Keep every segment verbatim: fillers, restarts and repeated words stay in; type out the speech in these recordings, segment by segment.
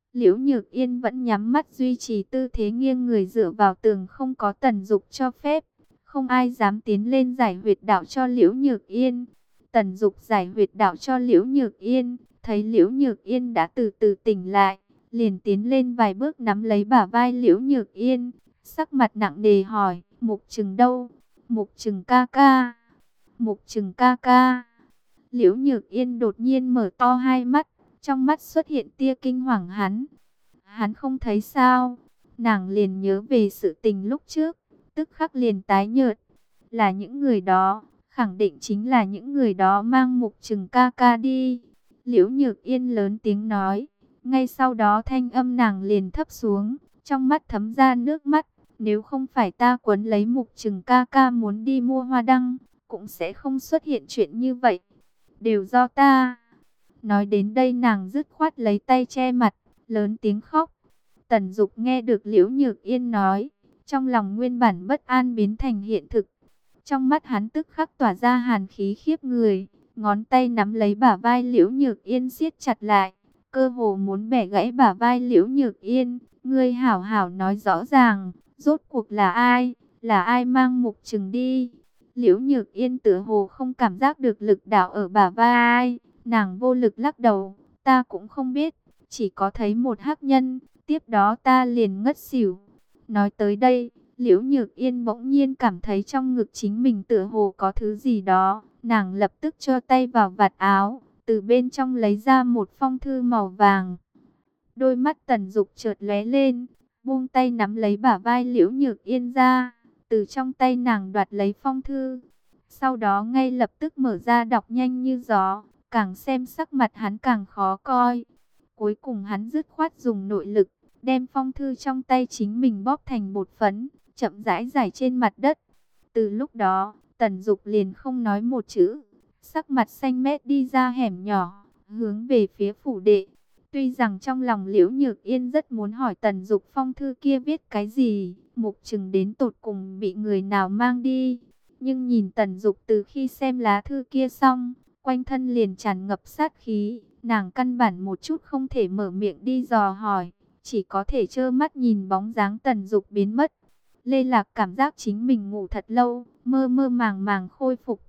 Liễu Nhược Yên vẫn nhắm mắt duy trì tư thế nghiêng người dựa vào tường, không có Tần Dục cho phép. Không ai dám tiến lên giải huyệt đạo cho Liễu Nhược Yên. Tần Dục giải huyệt đạo cho Liễu Nhược Yên, thấy Liễu Nhược Yên đã từ từ tỉnh lại, liền tiến lên vài bước nắm lấy bả vai Liễu Nhược Yên, sắc mặt nặng nề hỏi, Mục Trừng đâu? Mục Trừng ca ca, Mục Trừng ca ca. Liễu Nhược Yên đột nhiên mở to hai mắt, trong mắt xuất hiện tia kinh hoàng. Hắn, hắn không thấy sao? Nàng liền nhớ về sự tình lúc trước, tức khắc liền tái nhợt. Là những người đó, khẳng định chính là những người đó mang Mục Trừng ca ca đi. Liễu Nhược Yên lớn tiếng nói, ngay sau đó thanh âm nàng liền thấp xuống, trong mắt thấm ra nước mắt. Nếu không phải ta quấn lấy Mục Trừng ca ca muốn đi mua hoa đăng, cũng sẽ không xuất hiện chuyện như vậy. Đều do ta. Nói đến đây nàng dứt khoát lấy tay che mặt, lớn tiếng khóc. Tần Dục nghe được Liễu Nhược Yên nói, trong lòng nguyên bản bất an biến thành hiện thực. Trong mắt hắn tức khắc tỏa ra hàn khí khiếp người, ngón tay nắm lấy bả vai Liễu Nhược Yên siết chặt lại, cơ hồ muốn bẻ gãy bả vai Liễu Nhược Yên. Ngươi hảo hảo nói rõ ràng, rốt cuộc là ai, là ai mang Mục Trừng đi? Liễu Nhược Yên tựa hồ không cảm giác được lực đạo ở bả vai, nàng vô lực lắc đầu, ta cũng không biết, chỉ có thấy một hắc nhân, tiếp đó ta liền ngất xỉu. Nói tới đây, Liễu Nhược Yên bỗng nhiên cảm thấy trong ngực chính mình tựa hồ có thứ gì đó, nàng lập tức cho tay vào vạt áo, từ bên trong lấy ra một phong thư màu vàng. Đôi mắt Tần Dục chợt lóe lên, buông tay nắm lấy bả vai Liễu Nhược Yên ra, từ trong tay nàng đoạt lấy phong thư. Sau đó ngay lập tức mở ra đọc nhanh như gió, càng xem sắc mặt hắn càng khó coi. Cuối cùng hắn dứt khoát dùng nội lực, đem phong thư trong tay chính mình bóp thành bột phấn, chậm rãi rải trên mặt đất. Từ lúc đó, Tần Dục liền không nói một chữ, sắc mặt xanh mét đi ra hẻm nhỏ, hướng về phía phủ đệ. Tuy rằng trong lòng Liễu Nhược Yên rất muốn hỏi Tần Dục phong thư kia viết cái gì, Mục Trừng đến tột cùng bị người nào mang đi. Nhưng nhìn Tần Dục từ khi xem lá thư kia xong, quanh thân liền tràn ngập sát khí, nàng căn bản một chút không thể mở miệng đi dò hỏi, chỉ có thể trơ mắt nhìn bóng dáng Tần Dục biến mất. Lê Lạc cảm giác chính mình ngủ thật lâu, mơ mơ màng màng khôi phục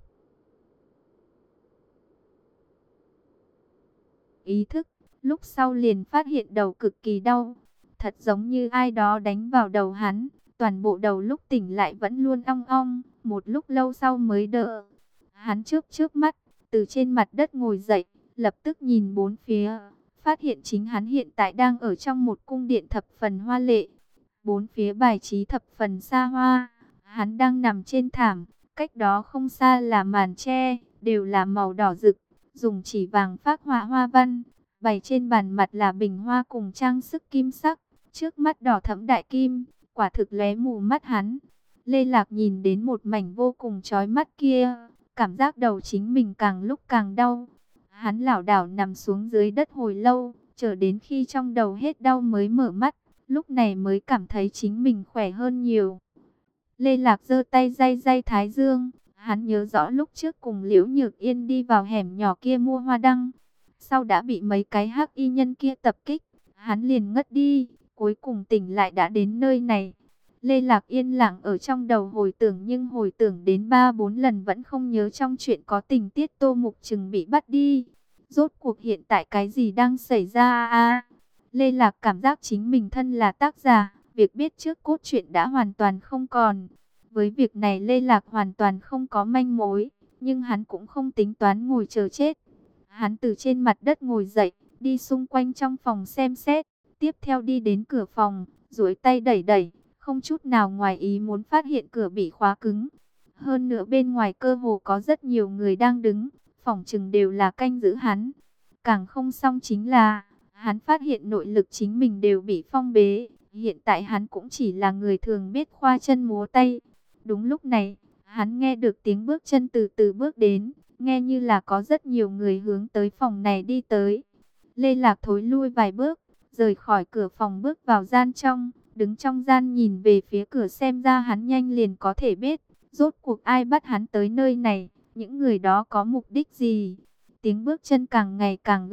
ý thức. Lúc sau liền phát hiện đầu cực kỳ đau, thật giống như ai đó đánh vào đầu hắn, toàn bộ đầu lúc tỉnh lại vẫn luôn ong ong, một lúc lâu sau mới đỡ. Hắn chớp chớp mắt, từ trên mặt đất ngồi dậy, lập tức nhìn bốn phía, phát hiện chính hắn hiện tại đang ở trong một cung điện thập phần hoa lệ. Bốn phía bài trí thập phần xa hoa, hắn đang nằm trên thảm, cách đó không xa là màn tre, đều là màu đỏ rực, dùng chỉ vàng phác họa hoa văn. Bày trên bàn mặt là bình hoa cùng trang sức kim sắc, trước mắt đỏ thẫm đại kim, quả thực lóe mù mắt hắn. Lê Lạc nhìn đến một mảnh vô cùng chói mắt kia, cảm giác đầu chính mình càng lúc càng đau. Hắn lảo đảo nằm xuống dưới đất hồi lâu, chờ đến khi trong đầu hết đau mới mở mắt, lúc này mới cảm thấy chính mình khỏe hơn nhiều. Lê Lạc giơ tay day day thái dương, hắn nhớ rõ lúc trước cùng Liễu Nhược Yên đi vào hẻm nhỏ kia mua hoa đăng, sau đã bị mấy cái hắc y nhân kia tập kích, hắn liền ngất đi, cuối cùng tỉnh lại đã đến nơi này. Lê Lạc yên lặng ở trong đầu hồi tưởng, nhưng hồi tưởng đến ba bốn lần vẫn không nhớ trong chuyện có tình tiết Tô Mục Trừng bị bắt đi. Rốt cuộc hiện tại cái gì đang xảy ra a? Lê Lạc cảm giác chính mình thân là tác giả, việc biết trước cốt truyện đã hoàn toàn không còn. Với việc này Lê Lạc hoàn toàn không có manh mối, nhưng hắn cũng không tính toán ngồi chờ chết. Hắn từ trên mặt đất ngồi dậy, đi xung quanh trong phòng xem xét, tiếp theo đi đến cửa phòng, duỗi tay đẩy đẩy, không chút nào ngoài ý muốn phát hiện cửa bị khóa cứng. Hơn nữa bên ngoài cơ hồ có rất nhiều người đang đứng, phỏng chừng đều là canh giữ hắn. Càng không xong chính là, hắn phát hiện nội lực chính mình đều bị phong bế, hiện tại hắn cũng chỉ là người thường biết khoa chân múa tay. Đúng lúc này, hắn nghe được tiếng bước chân từ từ bước đến, nghe như là có rất nhiều người hướng tới phòng này đi tới. Lê Lạc thối lui vài bước, rời khỏi cửa phòng bước vào gian trong, đứng trong gian nhìn về phía cửa, xem ra hắn nhanh liền có thể biết, rốt cuộc ai bắt hắn tới nơi này, những người đó có mục đích gì. Tiếng bước chân càng ngày càng gần,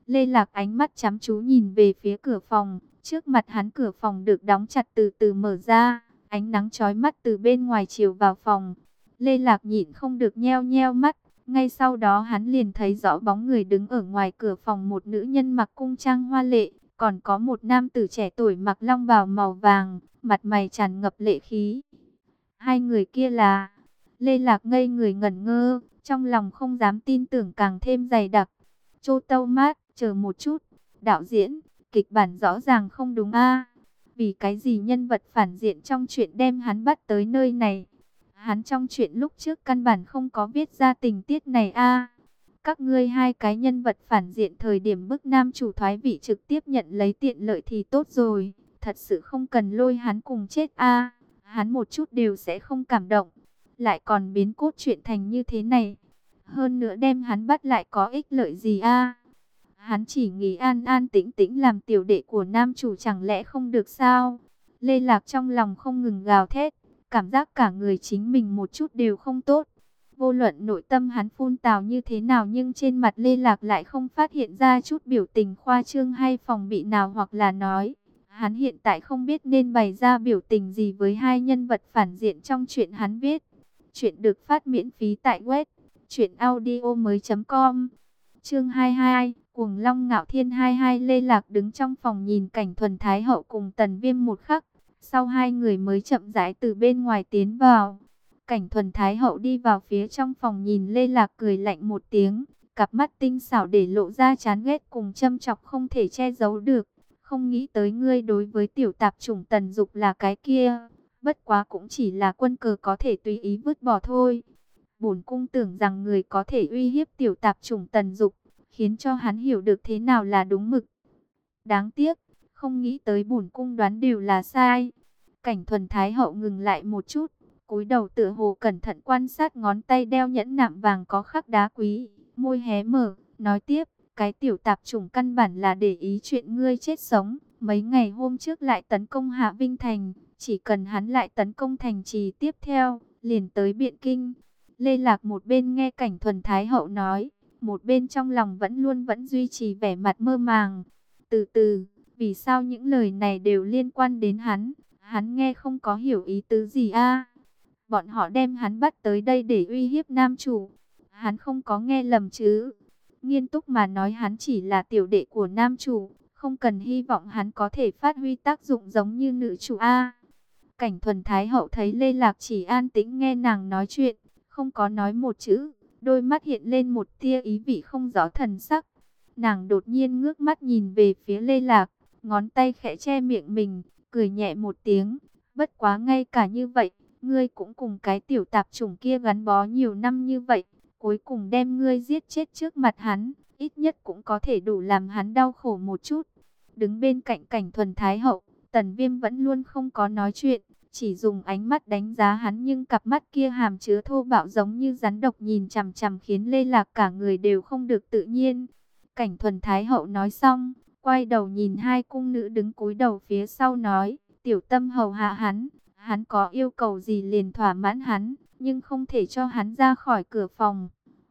Lê Lạc ánh mắt chăm chú nhìn về phía cửa phòng. Trước mặt hắn cửa phòng được đóng chặt từ từ mở ra. Ánh nắng chói mắt từ bên ngoài chiếu vào phòng. Lê Lạc nhịn không được nheo nheo mắt. Ngay sau đó hắn liền thấy rõ bóng người đứng ở ngoài cửa phòng, một nữ nhân mặc cung trang hoa lệ. Còn có một nam tử trẻ tuổi mặc long bào màu vàng, mặt mày tràn ngập lệ khí. Hai người kia là... Lê Lạc ngây người ngẩn ngơ, trong lòng không dám tin tưởng càng thêm dày đặc. Chô Tâu Mát, chờ một chút, đạo diễn, kịch bản rõ ràng không đúng a. Vì cái gì nhân vật phản diện trong truyện đem hắn bắt tới nơi này? Hắn trong truyện lúc trước căn bản không có viết ra tình tiết này a. Các ngươi hai cái nhân vật phản diện thời điểm bức nam chủ thoái vị trực tiếp nhận lấy tiện lợi thì tốt rồi, thật sự không cần lôi hắn cùng chết a. Hắn một chút đều sẽ không cảm động, lại còn biến cốt truyện thành như thế này. Hơn nữa đem hắn bắt lại có ích lợi gì a? Hắn chỉ nghĩ an an tĩnh tĩnh làm tiểu đệ của nam chủ chẳng lẽ không được sao? Lê Lạc trong lòng không ngừng gào thét, cảm giác cả người chính mình một chút đều không tốt. Vô luận nội tâm hắn phun tào như thế nào nhưng trên mặt Lê Lạc lại không phát hiện ra chút biểu tình khoa trương hay phòng bị nào, hoặc là nói hắn hiện tại không biết nên bày ra biểu tình gì với hai nhân vật phản diện trong truyện hắn viết. Truyện được phát miễn phí tại web truyện audio mới chấm com. Chương hai mươi hai, Cuồng Long Ngạo Thiên hai mươi hai. Lê Lạc đứng trong phòng nhìn cảnh Thuần Thái Hậu cùng Tần Viêm một khắc, sau hai người mới chậm rãi từ bên ngoài tiến vào. Cảnh Thuần Thái Hậu đi vào phía trong phòng nhìn Lê Lạc cười lạnh một tiếng, cặp mắt tinh xảo để lộ ra chán ghét cùng châm chọc không thể che giấu được. Không nghĩ tới ngươi đối với tiểu tạp chủng Tần Dục là cái kia, bất quá cũng chỉ là quân cờ có thể tùy ý vứt bỏ thôi. Bổn cung tưởng rằng người có thể uy hiếp tiểu tạp chủng Tần Dục, khiến cho hắn hiểu được thế nào là đúng mực. Đáng tiếc, không nghĩ tới bổn cung đoán đều là sai. Cảnh Thuần Thái Hậu ngừng lại một chút, cúi đầu tựa hồ cẩn thận quan sát ngón tay đeo nhẫn nạm vàng có khắc đá quý, môi hé mở, nói tiếp, cái tiểu tạp chủng căn bản là để ý chuyện ngươi chết sống, mấy ngày hôm trước lại tấn công Hạ Vinh Thành, chỉ cần hắn lại tấn công thành trì tiếp theo, liền tới Biện Kinh. Lê Lạc một bên nghe Cảnh Thuần Thái Hậu nói, một bên trong lòng vẫn luôn vẫn duy trì vẻ mặt mơ màng. Từ từ, vì sao những lời này đều liên quan đến hắn? Hắn nghe không có hiểu ý tứ gì a? Bọn họ đem hắn bắt tới đây để uy hiếp nam chủ. Hắn không có nghe lầm chứ? Nghiêm túc mà nói hắn chỉ là tiểu đệ của nam chủ, không cần hy vọng hắn có thể phát huy tác dụng giống như nữ chủ a. Cảnh Thuần Thái Hậu thấy Lê Lạc chỉ an tĩnh nghe nàng nói chuyện, không có nói một chữ, đôi mắt hiện lên một tia ý vị không rõ thần sắc. Nàng đột nhiên ngước mắt nhìn về phía Lê Lạc, ngón tay khẽ che miệng mình, cười nhẹ một tiếng. Bất quá ngay cả như vậy, ngươi cũng cùng cái tiểu tạp chủng kia gắn bó nhiều năm như vậy, cuối cùng đem ngươi giết chết trước mặt hắn, ít nhất cũng có thể đủ làm hắn đau khổ một chút. Đứng bên cạnh Cảnh Thuần Thái Hậu, Tần Viêm vẫn luôn không có nói chuyện, chỉ dùng ánh mắt đánh giá hắn, nhưng cặp mắt kia hàm chứa thô bạo giống như rắn độc nhìn chằm chằm khiến Lê Lạc cả người đều không được tự nhiên. Cảnh Thuần Thái Hậu nói xong, quay đầu nhìn hai cung nữ đứng cúi đầu phía sau nói, tiểu tâm hầu hạ hắn, hắn có yêu cầu gì liền thỏa mãn hắn, nhưng không thể cho hắn ra khỏi cửa phòng.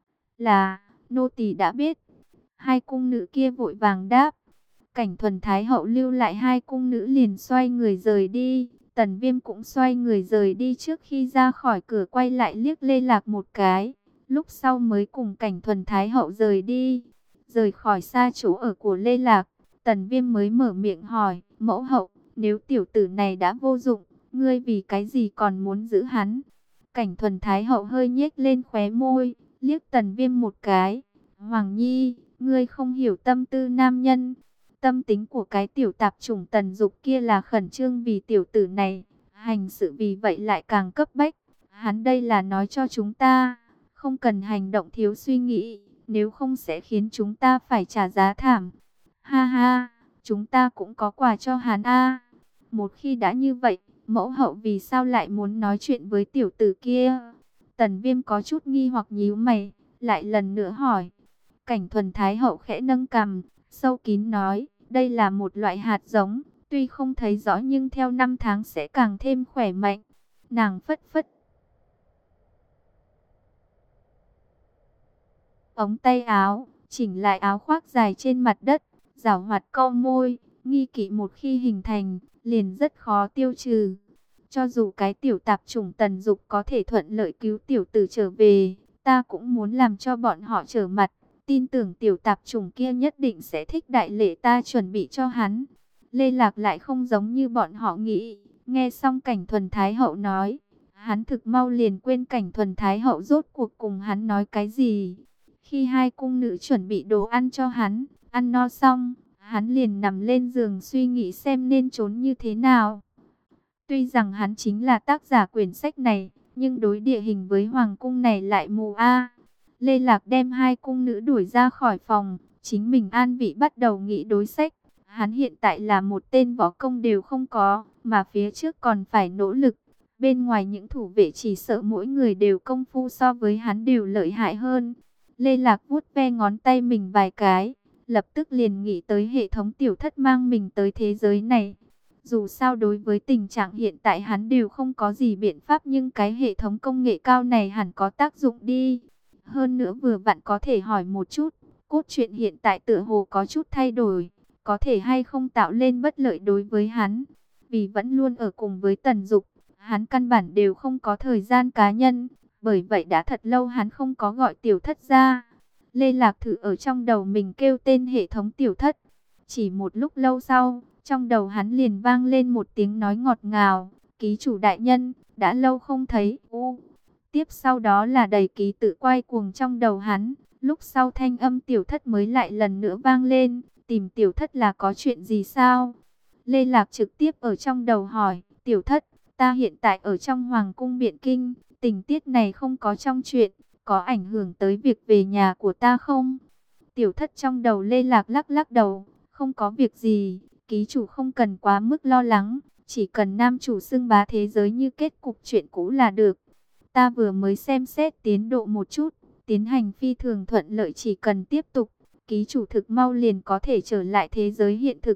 Là, nô tỳ đã biết. Hai cung nữ kia vội vàng đáp. Cảnh Thuần Thái Hậu lưu lại hai cung nữ liền xoay người rời đi. Tần Viêm cũng xoay người rời đi, trước khi ra khỏi cửa quay lại liếc Lê Lạc một cái, lúc sau mới cùng Cảnh Thuần Thái Hậu rời đi. Rời khỏi xa chỗ ở của Lê Lạc, Tần Viêm mới mở miệng hỏi, mẫu hậu, nếu tiểu tử này đã vô dụng, ngươi vì cái gì còn muốn giữ hắn? Cảnh Thuần Thái Hậu hơi nhếch lên khóe môi, liếc Tần Viêm một cái. Hoàng Nhi, ngươi không hiểu tâm tư nam nhân. Tâm tính của cái tiểu tạp chủng Tần Dục kia là khẩn trương vì tiểu tử này, hành sự vì vậy lại càng cấp bách. Hắn đây là nói cho chúng ta, không cần hành động thiếu suy nghĩ, nếu không sẽ khiến chúng ta phải trả giá thảm. Ha ha, chúng ta cũng có quà cho hắn a. Một khi đã như vậy, mẫu hậu vì sao lại muốn nói chuyện với tiểu tử kia? Tần Viêm có chút nghi hoặc nhíu mày, lại lần nữa hỏi. Cảnh Thuần Thái Hậu khẽ nâng cằm, sâu kín nói, đây là một loại hạt giống, tuy không thấy rõ nhưng theo năm tháng sẽ càng thêm khỏe mạnh. Nàng phất phất ống tay áo, chỉnh lại áo khoác dài trên mặt đất, giảo hoạt câu môi, nghi kỵ một khi hình thành, liền rất khó tiêu trừ. Cho dù cái tiểu tạp chủng Tần Dục có thể thuận lợi cứu tiểu tử trở về, ta cũng muốn làm cho bọn họ trở mặt. Tin tưởng tiểu tạp chủng kia nhất định sẽ thích đại lễ ta chuẩn bị cho hắn. Lê Lạc lại không giống như bọn họ nghĩ. Nghe xong Cảnh Thuần Thái Hậu nói, hắn thực mau liền quên Cảnh Thuần Thái Hậu rốt cuộc cùng hắn nói cái gì. Khi hai cung nữ chuẩn bị đồ ăn cho hắn, ăn no xong, hắn liền nằm lên giường suy nghĩ xem nên trốn như thế nào. Tuy rằng hắn chính là tác giả quyển sách này, nhưng đối địa hình với hoàng cung này lại mù a. Lê Lạc đem hai cung nữ đuổi ra khỏi phòng, chính mình an vị bắt đầu nghĩ đối sách. Hắn hiện tại là một tên võ công đều không có, mà phía trước còn phải nỗ lực. Bên ngoài những thủ vệ chỉ sợ mỗi người đều công phu so với hắn đều lợi hại hơn. Lê Lạc vuốt ve ngón tay mình vài cái, lập tức liền nghĩ tới hệ thống tiểu thất mang mình tới thế giới này. Dù sao đối với tình trạng hiện tại hắn đều không có gì biện pháp, nhưng cái hệ thống công nghệ cao này hẳn có tác dụng đi. Hơn nữa vừa vặn có thể hỏi một chút, cốt truyện hiện tại tựa hồ có chút thay đổi, có thể hay không tạo lên bất lợi đối với hắn. Vì vẫn luôn ở cùng với Tần Dục, hắn căn bản đều không có thời gian cá nhân, bởi vậy đã thật lâu hắn không có gọi tiểu thất ra. Lê Lạc thử ở trong đầu mình kêu tên hệ thống tiểu thất. Chỉ một lúc lâu sau, trong đầu hắn liền vang lên một tiếng nói ngọt ngào, ký chủ đại nhân, đã lâu không thấy. U. Tiếp sau đó là đầy ký tự quay cuồng trong đầu hắn, lúc sau thanh âm tiểu thất mới lại lần nữa vang lên, tìm tiểu thất là có chuyện gì sao? Lê Lạc trực tiếp ở trong đầu hỏi, tiểu thất, ta hiện tại ở trong Hoàng cung Biện Kinh, tình tiết này không có trong chuyện, có ảnh hưởng tới việc về nhà của ta không? Tiểu thất trong đầu Lê Lạc lắc lắc đầu, không có việc gì, ký chủ không cần quá mức lo lắng, chỉ cần nam chủ xưng bá thế giới như kết cục chuyện cũ là được. Ta vừa mới xem xét tiến độ một chút, tiến hành phi thường thuận lợi, chỉ cần tiếp tục, ký chủ thực mau liền có thể trở lại thế giới hiện thực.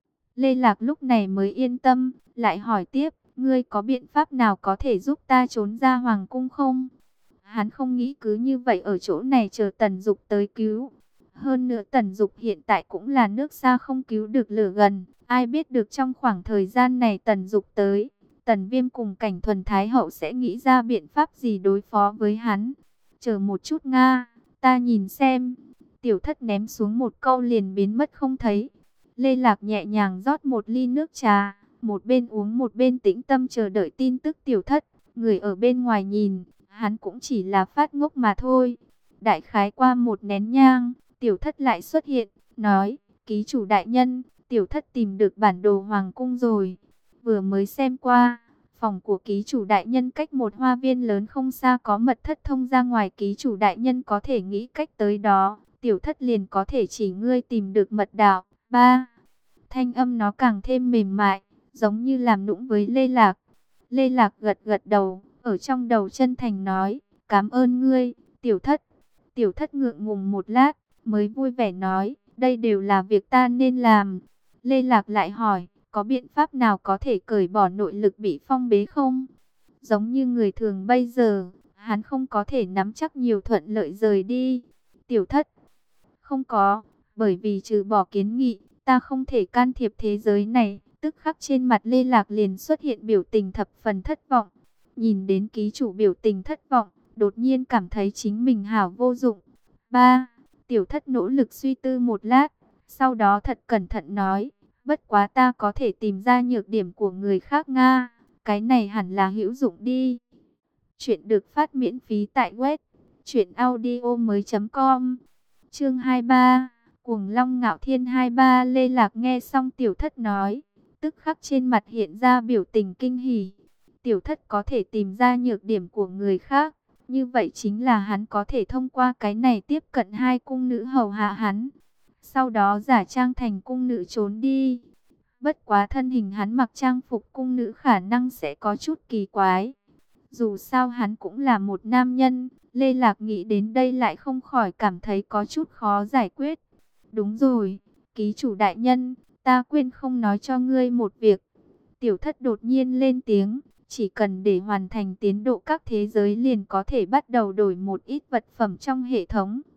Lê Lạc lúc này mới yên tâm, lại hỏi tiếp, ngươi có biện pháp nào có thể giúp ta trốn ra hoàng cung không? Hắn không nghĩ cứ như vậy ở chỗ này chờ Tần Dục tới cứu. Hơn nữa Tần Dục hiện tại cũng là nước xa không cứu được lửa gần. Ai biết được trong khoảng thời gian này Tần Dục tới, Tần Viêm cùng Cảnh Thuần Thái Hậu sẽ nghĩ ra biện pháp gì đối phó với hắn. Chờ một chút Nga, ta nhìn xem. Tiểu thất ném xuống một câu liền biến mất không thấy. Lê Lạc nhẹ nhàng rót một ly nước trà, một bên uống một bên tĩnh tâm chờ đợi tin tức tiểu thất. Người ở bên ngoài nhìn, hắn cũng chỉ là phát ngốc mà thôi. Đại khái qua một nén nhang, tiểu thất lại xuất hiện, nói, ký chủ đại nhân, tiểu thất tìm được bản đồ hoàng cung rồi. Vừa mới xem qua, phòng của ký chủ đại nhân cách một hoa viên lớn không xa, có mật thất thông ra ngoài, ký chủ đại nhân có thể nghĩ cách tới đó, tiểu thất liền có thể chỉ ngươi tìm được mật đạo. Ba. Thanh âm nó càng thêm mềm mại, giống như làm nũng với Lê Lạc. Lê Lạc gật gật đầu, ở trong đầu chân thành nói, cảm ơn ngươi, tiểu thất. Tiểu thất ngượng ngùng một lát, mới vui vẻ nói, đây đều là việc ta nên làm. Lê Lạc lại hỏi, có biện pháp nào có thể cởi bỏ nội lực bị phong bế không? Giống như người thường bây giờ, hắn không có thể nắm chắc nhiều thuận lợi rời đi. Tiểu thất, không có, bởi vì trừ bỏ kiến nghị, ta không thể can thiệp thế giới này. Tức khắc trên mặt Lê Lạc liền xuất hiện biểu tình thập phần thất vọng. Nhìn đến ký chủ biểu tình thất vọng, đột nhiên cảm thấy chính mình hảo vô dụng. Ba, tiểu thất nỗ lực suy tư một lát, sau đó thật cẩn thận nói, bất quá ta có thể tìm ra nhược điểm của người khác Nga, cái này hẳn là hữu dụng đi. Chuyện được phát miễn phí tại web truyện audio mới chấm com. Chương hai mươi ba, Cuồng Long Ngạo Thiên. hai mươi ba. Lê Lạc nghe xong tiểu thất nói, tức khắc trên mặt hiện ra biểu tình kinh hỉ. Tiểu thất có thể tìm ra nhược điểm của người khác, như vậy chính là hắn có thể thông qua cái này tiếp cận hai cung nữ hầu hạ hắn, sau đó giả trang thành cung nữ trốn đi. Bất quá thân hình hắn mặc trang phục cung nữ khả năng sẽ có chút kỳ quái. Dù sao hắn cũng là một nam nhân, Lê Lạc nghĩ đến đây lại không khỏi cảm thấy có chút khó giải quyết. Đúng rồi, ký chủ đại nhân, ta quên không nói cho ngươi một việc. Tiểu thất đột nhiên lên tiếng, chỉ cần để hoàn thành tiến độ các thế giới liền có thể bắt đầu đổi một ít vật phẩm trong hệ thống.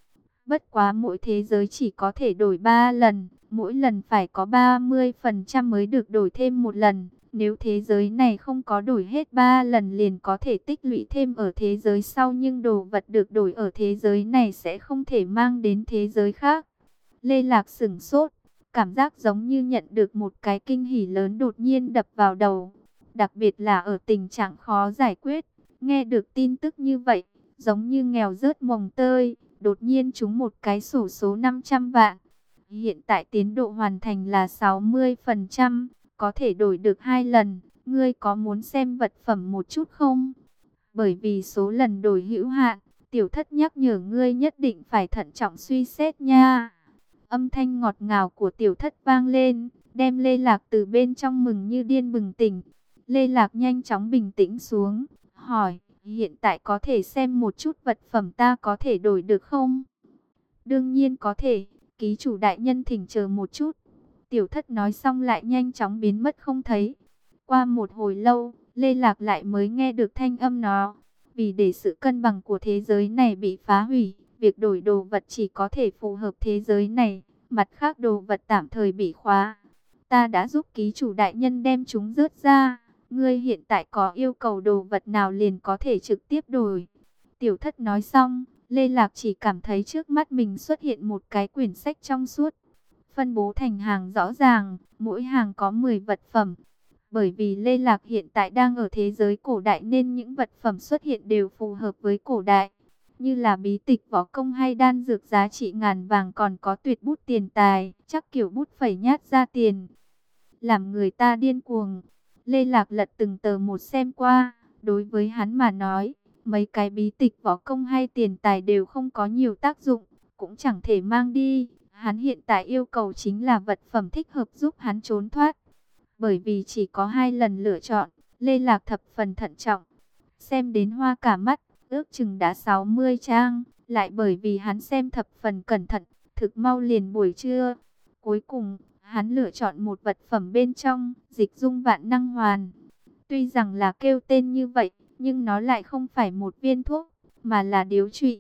Bất quá mỗi thế giới chỉ có thể đổi ba lần, mỗi lần phải có ba mươi phần trăm mới được đổi thêm một lần. Nếu thế giới này không có đổi hết ba lần liền có thể tích lũy thêm ở thế giới sau, nhưng đồ vật được đổi ở thế giới này sẽ không thể mang đến thế giới khác. Lê Lạc sửng sốt, cảm giác giống như nhận được một cái kinh hỉ lớn đột nhiên đập vào đầu. Đặc biệt là ở tình trạng khó giải quyết, nghe được tin tức như vậy, giống như nghèo rớt mồng tơi, đột nhiên trúng một cái xổ số năm trăm vạn. Hiện tại tiến độ hoàn thành là sáu mươi phần trăm, có thể đổi được hai lần, ngươi có muốn xem vật phẩm một chút không? Bởi vì số lần đổi hữu hạn, tiểu thất nhắc nhở ngươi nhất định phải thận trọng suy xét nha. Âm thanh ngọt ngào của tiểu thất vang lên, đem Lê Lạc từ bên trong mừng như điên bừng tỉnh. Lê Lạc nhanh chóng bình tĩnh xuống, hỏi, hiện tại có thể xem một chút vật phẩm ta có thể đổi được không? Đương nhiên có thể, ký chủ đại nhân thỉnh chờ một chút. Tiểu thất nói xong lại nhanh chóng biến mất không thấy. Qua một hồi lâu, Lê Lạc lại mới nghe được thanh âm nó. Vì để sự cân bằng của thế giới này bị phá hủy, việc đổi đồ vật chỉ có thể phù hợp thế giới này, mặt khác đồ vật tạm thời bị khóa. Ta đã giúp ký chủ đại nhân đem chúng rớt ra. Ngươi hiện tại có yêu cầu đồ vật nào liền có thể trực tiếp đổi. Tiểu thất nói xong, Lê Lạc chỉ cảm thấy trước mắt mình xuất hiện một cái quyển sách trong suốt. Phân bố thành hàng rõ ràng, mỗi hàng có mười vật phẩm. Bởi vì Lê Lạc hiện tại đang ở thế giới cổ đại nên những vật phẩm xuất hiện đều phù hợp với cổ đại. Như là bí tịch võ công hay đan dược giá trị ngàn vàng, còn có tuyệt bút tiền tài, chắc kiểu bút phẩy nhát ra tiền. Làm người ta điên cuồng. Lê Lạc lật từng tờ một xem qua, đối với hắn mà nói, mấy cái bí tịch võ công hay tiền tài đều không có nhiều tác dụng, cũng chẳng thể mang đi. Hắn hiện tại yêu cầu chính là vật phẩm thích hợp giúp hắn trốn thoát. Bởi vì chỉ có hai lần lựa chọn, Lê Lạc thập phần thận trọng. Xem đến hoa cả mắt, ước chừng đã sáu mươi trang, lại bởi vì hắn xem thập phần cẩn thận, thực mau liền buổi trưa. Cuối cùng, hắn lựa chọn một vật phẩm bên trong, dịch dung vạn năng hoàn. Tuy rằng là kêu tên như vậy, nhưng nó lại không phải một viên thuốc, mà là điếu trụy.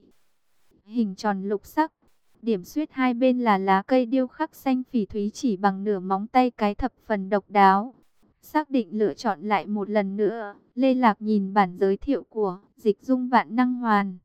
Hình tròn lục sắc, điểm xuyết hai bên là lá cây điêu khắc xanh phỉ thúy chỉ bằng nửa móng tay cái, thập phần độc đáo. Xác định lựa chọn lại một lần nữa, Lê Lạc nhìn bản giới thiệu của dịch dung vạn năng hoàn.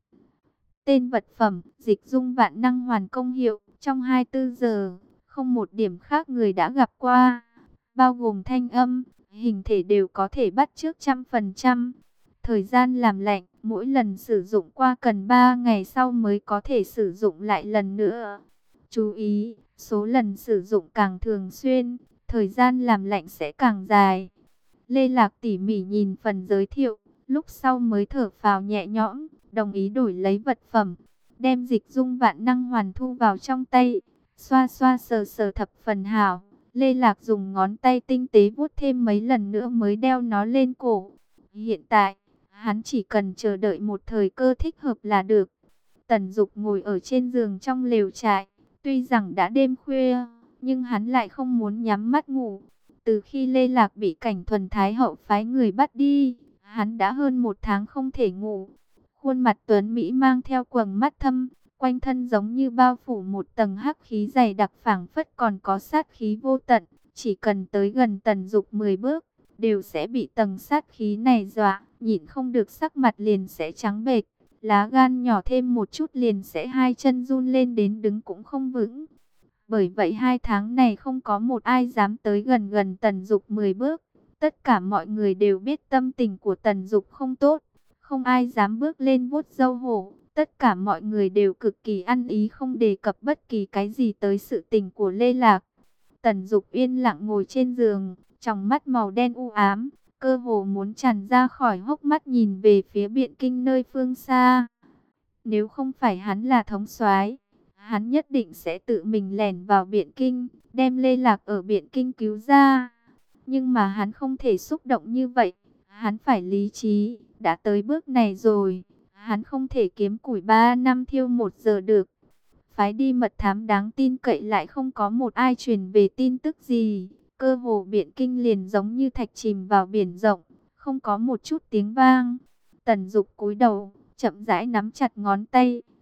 Tên vật phẩm, dịch dung vạn năng hoàn, công hiệu, trong hai mươi tư giờ, không một điểm khác người đã gặp qua. Bao gồm thanh âm, hình thể đều có thể bắt chước trăm phần trăm. Thời gian làm lạnh, mỗi lần sử dụng qua cần ba ngày sau mới có thể sử dụng lại lần nữa. Chú ý, số lần sử dụng càng thường xuyên, thời gian làm lạnh sẽ càng dài. Lê Lạc tỉ mỉ nhìn phần giới thiệu, lúc sau mới thở phào nhẹ nhõm, đồng ý đổi lấy vật phẩm. Đem dịch dung vạn năng hoàn thu vào trong tay, xoa xoa sờ sờ thập phần hảo. Lê Lạc dùng ngón tay tinh tế vuốt thêm mấy lần nữa mới đeo nó lên cổ. Hiện tại, hắn chỉ cần chờ đợi một thời cơ thích hợp là được. Tần Dục ngồi ở trên giường trong lều trại. Tuy rằng đã đêm khuya, nhưng hắn lại không muốn nhắm mắt ngủ. Từ khi Lê Lạc bị Cảnh Thuần Thái hậu phái người bắt đi, hắn đã hơn một tháng không thể ngủ. Khuôn mặt tuấn Mỹ mang theo quầng mắt thâm, quanh thân giống như bao phủ một tầng hắc khí dày đặc, phảng phất còn có sát khí vô tận. Chỉ cần tới gần Tần Dục mười bước, đều sẽ bị tầng sát khí này dọa, nhịn không được sắc mặt liền sẽ trắng bệch. Lá gan nhỏ thêm một chút liền sẽ hai chân run lên đến đứng cũng không vững. Bởi vậy hai tháng này không có một ai dám tới gần gần Tần Dục mười bước. Tất cả mọi người đều biết tâm tình của Tần Dục không tốt, không ai dám bước lên vuốt râu hổ. Tất cả mọi người đều cực kỳ ăn ý, không đề cập bất kỳ cái gì tới sự tình của Lê Lạc. Tần Dục yên lặng ngồi trên giường, trong mắt màu đen u ám, cơ hồ muốn tràn ra khỏi hốc mắt, nhìn về phía Biện Kinh nơi phương xa. Nếu không phải hắn là thống soái, hắn nhất định sẽ tự mình lẻn vào Biện Kinh, đem Lê Lạc ở Biện Kinh cứu ra. Nhưng mà hắn không thể xúc động như vậy, hắn phải lý trí, đã tới bước này rồi, hắn không thể kiếm củi ba năm thiêu một giờ được. Phái đi mật thám đáng tin cậy lại không có một ai truyền về tin tức gì, cơ hồ Biện Kinh liền giống như thạch chìm vào biển rộng, không có một chút tiếng vang. Tần Dục cúi đầu, chậm rãi nắm chặt ngón tay,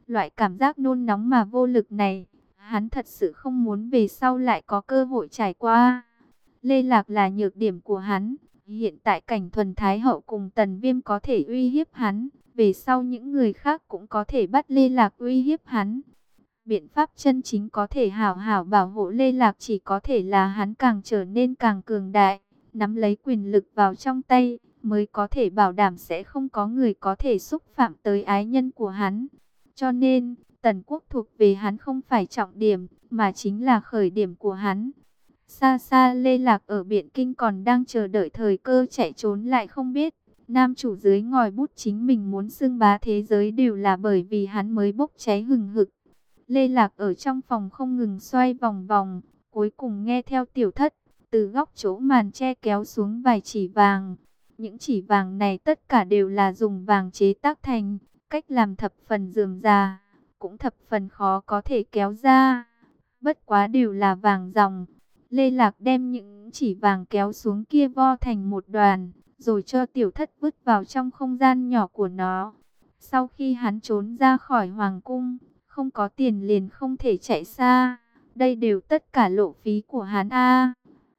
Loại cảm giác nôn nóng mà vô lực này, hắn thật sự không muốn về sau lại có cơ hội trải qua. Lê Lạc là nhược điểm của hắn. Hiện tại Cảnh Thuần Thái Hậu cùng Tần Viêm có thể uy hiếp hắn. Về sau những người khác cũng có thể bắt Lê Lạc uy hiếp hắn. Biện pháp chân chính có thể hảo hảo bảo hộ Lê Lạc chỉ có thể là hắn càng trở nên càng cường đại. Nắm lấy quyền lực vào trong tay, mới có thể bảo đảm sẽ không có người có thể xúc phạm tới ái nhân của hắn. Cho nên, Tần Quốc thuộc về hắn không phải trọng điểm, mà chính là khởi điểm của hắn. Xa xa Lê Lạc ở Biện Kinh còn đang chờ đợi thời cơ chạy trốn lại không biết. Nam chủ dưới ngòi bút chính mình muốn xưng bá thế giới đều là bởi vì hắn mới bốc cháy hừng hực. Lê Lạc ở trong phòng không ngừng xoay vòng vòng, cuối cùng nghe theo tiểu thất, từ góc chỗ màn che kéo xuống vài chỉ vàng. Những chỉ vàng này tất cả đều là dùng vàng chế tác thành, cách làm thập phần rườm rà, cũng thập phần khó có thể kéo ra. Bất quá đều là vàng ròng. Lê Lạc đem những chỉ vàng kéo xuống kia vo thành một đoàn, rồi cho tiểu thất vứt vào trong không gian nhỏ của nó. Sau khi hắn trốn ra khỏi hoàng cung, không có tiền liền không thể chạy xa. Đây đều tất cả lộ phí của hắn a.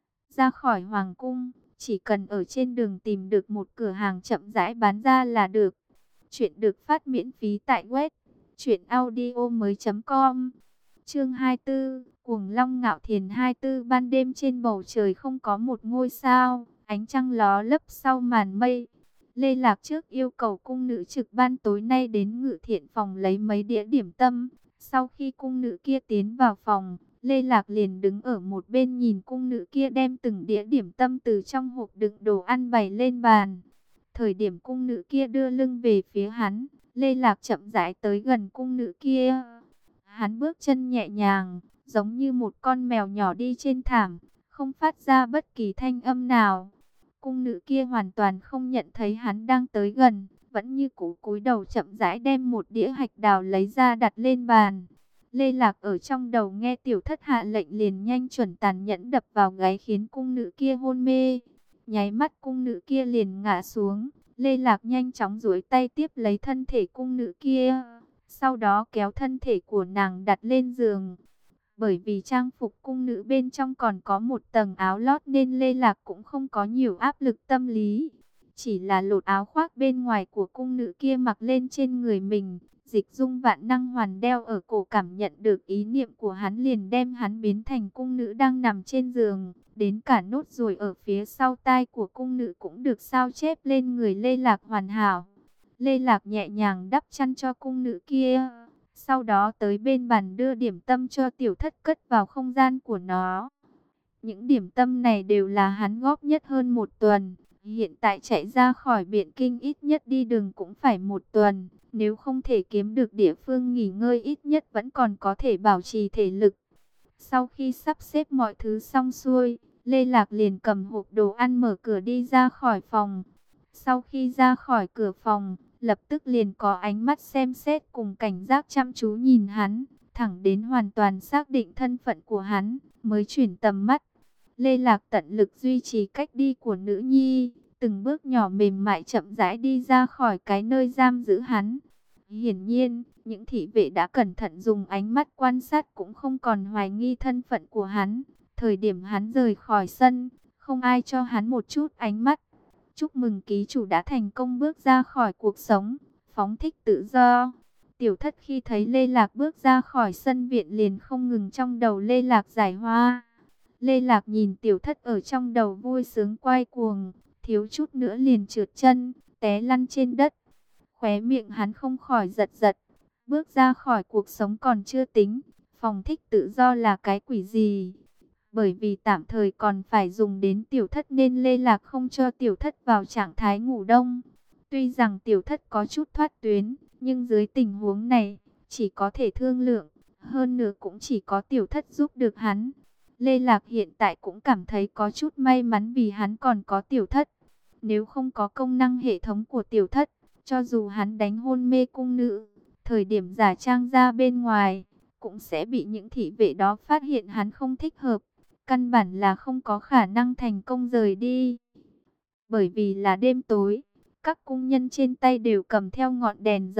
Ra khỏi hoàng cung, chỉ cần ở trên đường tìm được một cửa hàng chậm rãi bán ra là được. Chuyện được phát miễn phí tại web truyện audio mới chấm com. Chương hai mươi tư, Cuồng Long Ngạo Thiền. Hai mươi tư ban đêm trên bầu trời không có một ngôi sao, ánh trăng ló lấp sau màn mây. Lê Lạc trước yêu cầu cung nữ trực ban tối nay đến Ngự Thiện phòng lấy mấy đĩa điểm tâm. Sau khi cung nữ kia tiến vào phòng, Lê Lạc liền đứng ở một bên nhìn cung nữ kia đem từng đĩa điểm tâm từ trong hộp đựng đồ ăn bày lên bàn. Thời điểm cung nữ kia đưa lưng về phía hắn, Lê Lạc chậm rãi tới gần cung nữ kia. Hắn bước chân nhẹ nhàng, giống như một con mèo nhỏ đi trên thảm, không phát ra bất kỳ thanh âm nào. Cung nữ kia hoàn toàn không nhận thấy hắn đang tới gần, vẫn như cũ cúi đầu chậm rãi đem một đĩa hạch đào lấy ra đặt lên bàn. Lê Lạc ở trong đầu nghe tiểu thất hạ lệnh liền nhanh chuẩn tàn nhẫn đập vào gáy khiến cung nữ kia hôn mê. Nháy mắt cung nữ kia liền ngã xuống, Lê Lạc nhanh chóng duỗi tay tiếp lấy thân thể cung nữ kia, sau đó kéo thân thể của nàng đặt lên giường. Bởi vì trang phục cung nữ bên trong còn có một tầng áo lót nên Lê Lạc cũng không có nhiều áp lực tâm lý. Chỉ là lột áo khoác bên ngoài của cung nữ kia mặc lên trên người mình. Dịch Dung vạn năng hoàn đeo ở cổ cảm nhận được ý niệm của hắn liền đem hắn biến thành cung nữ đang nằm trên giường. Đến cả nốt ruồi ở phía sau tai của cung nữ cũng được sao chép lên người Lê Lạc hoàn hảo. Lê Lạc nhẹ nhàng đắp chăn cho cung nữ kia. Sau đó tới bên bàn đưa điểm tâm cho tiểu thất cất vào không gian của nó. Những điểm tâm này đều là hắn góp nhất hơn một tuần. Hiện tại chạy ra khỏi Biện Kinh ít nhất đi đường cũng phải một tuần. Nếu không thể kiếm được địa phương nghỉ ngơi ít nhất vẫn còn có thể bảo trì thể lực. Sau khi sắp xếp mọi thứ xong xuôi, Lê Lạc liền cầm hộp đồ ăn mở cửa đi ra khỏi phòng. Sau khi ra khỏi cửa phòng, lập tức liền có ánh mắt xem xét cùng cảnh giác chăm chú nhìn hắn, thẳng đến hoàn toàn xác định thân phận của hắn, mới chuyển tầm mắt. Lê Lạc tận lực duy trì cách đi của nữ nhi, từng bước nhỏ mềm mại chậm rãi đi ra khỏi cái nơi giam giữ hắn. Hiển nhiên, những thị vệ đã cẩn thận dùng ánh mắt quan sát cũng không còn hoài nghi thân phận của hắn. Thời điểm hắn rời khỏi sân, không ai cho hắn một chút ánh mắt. Chúc mừng ký chủ đã thành công bước ra khỏi cuộc sống, phóng thích tự do. Tiểu thất khi thấy Lê Lạc bước ra khỏi sân viện liền không ngừng trong đầu Lê Lạc giải hoa. Lê Lạc nhìn tiểu thất ở trong đầu vui sướng quay cuồng, thiếu chút nữa liền trượt chân, té lăn trên đất. Khóe miệng hắn không khỏi giật giật, bước ra khỏi cuộc sống còn chưa tính, phóng thích tự do là cái quỷ gì? Bởi vì tạm thời còn phải dùng đến tiểu thất nên Lê Lạc không cho tiểu thất vào trạng thái ngủ đông. Tuy rằng tiểu thất có chút thoát tuyến, nhưng dưới tình huống này, chỉ có thể thương lượng, hơn nữa cũng chỉ có tiểu thất giúp được hắn. Lê Lạc hiện tại cũng cảm thấy có chút may mắn vì hắn còn có tiểu thất. Nếu không có công năng hệ thống của tiểu thất, cho dù hắn đánh hôn mê cung nữ, thời điểm giả trang ra bên ngoài, cũng sẽ bị những thị vệ đó phát hiện hắn không thích hợp. Căn bản là không có khả năng thành công rời đi. Bởi vì là đêm tối, các cung nhân trên tay đều cầm theo ngọn đèn dầu,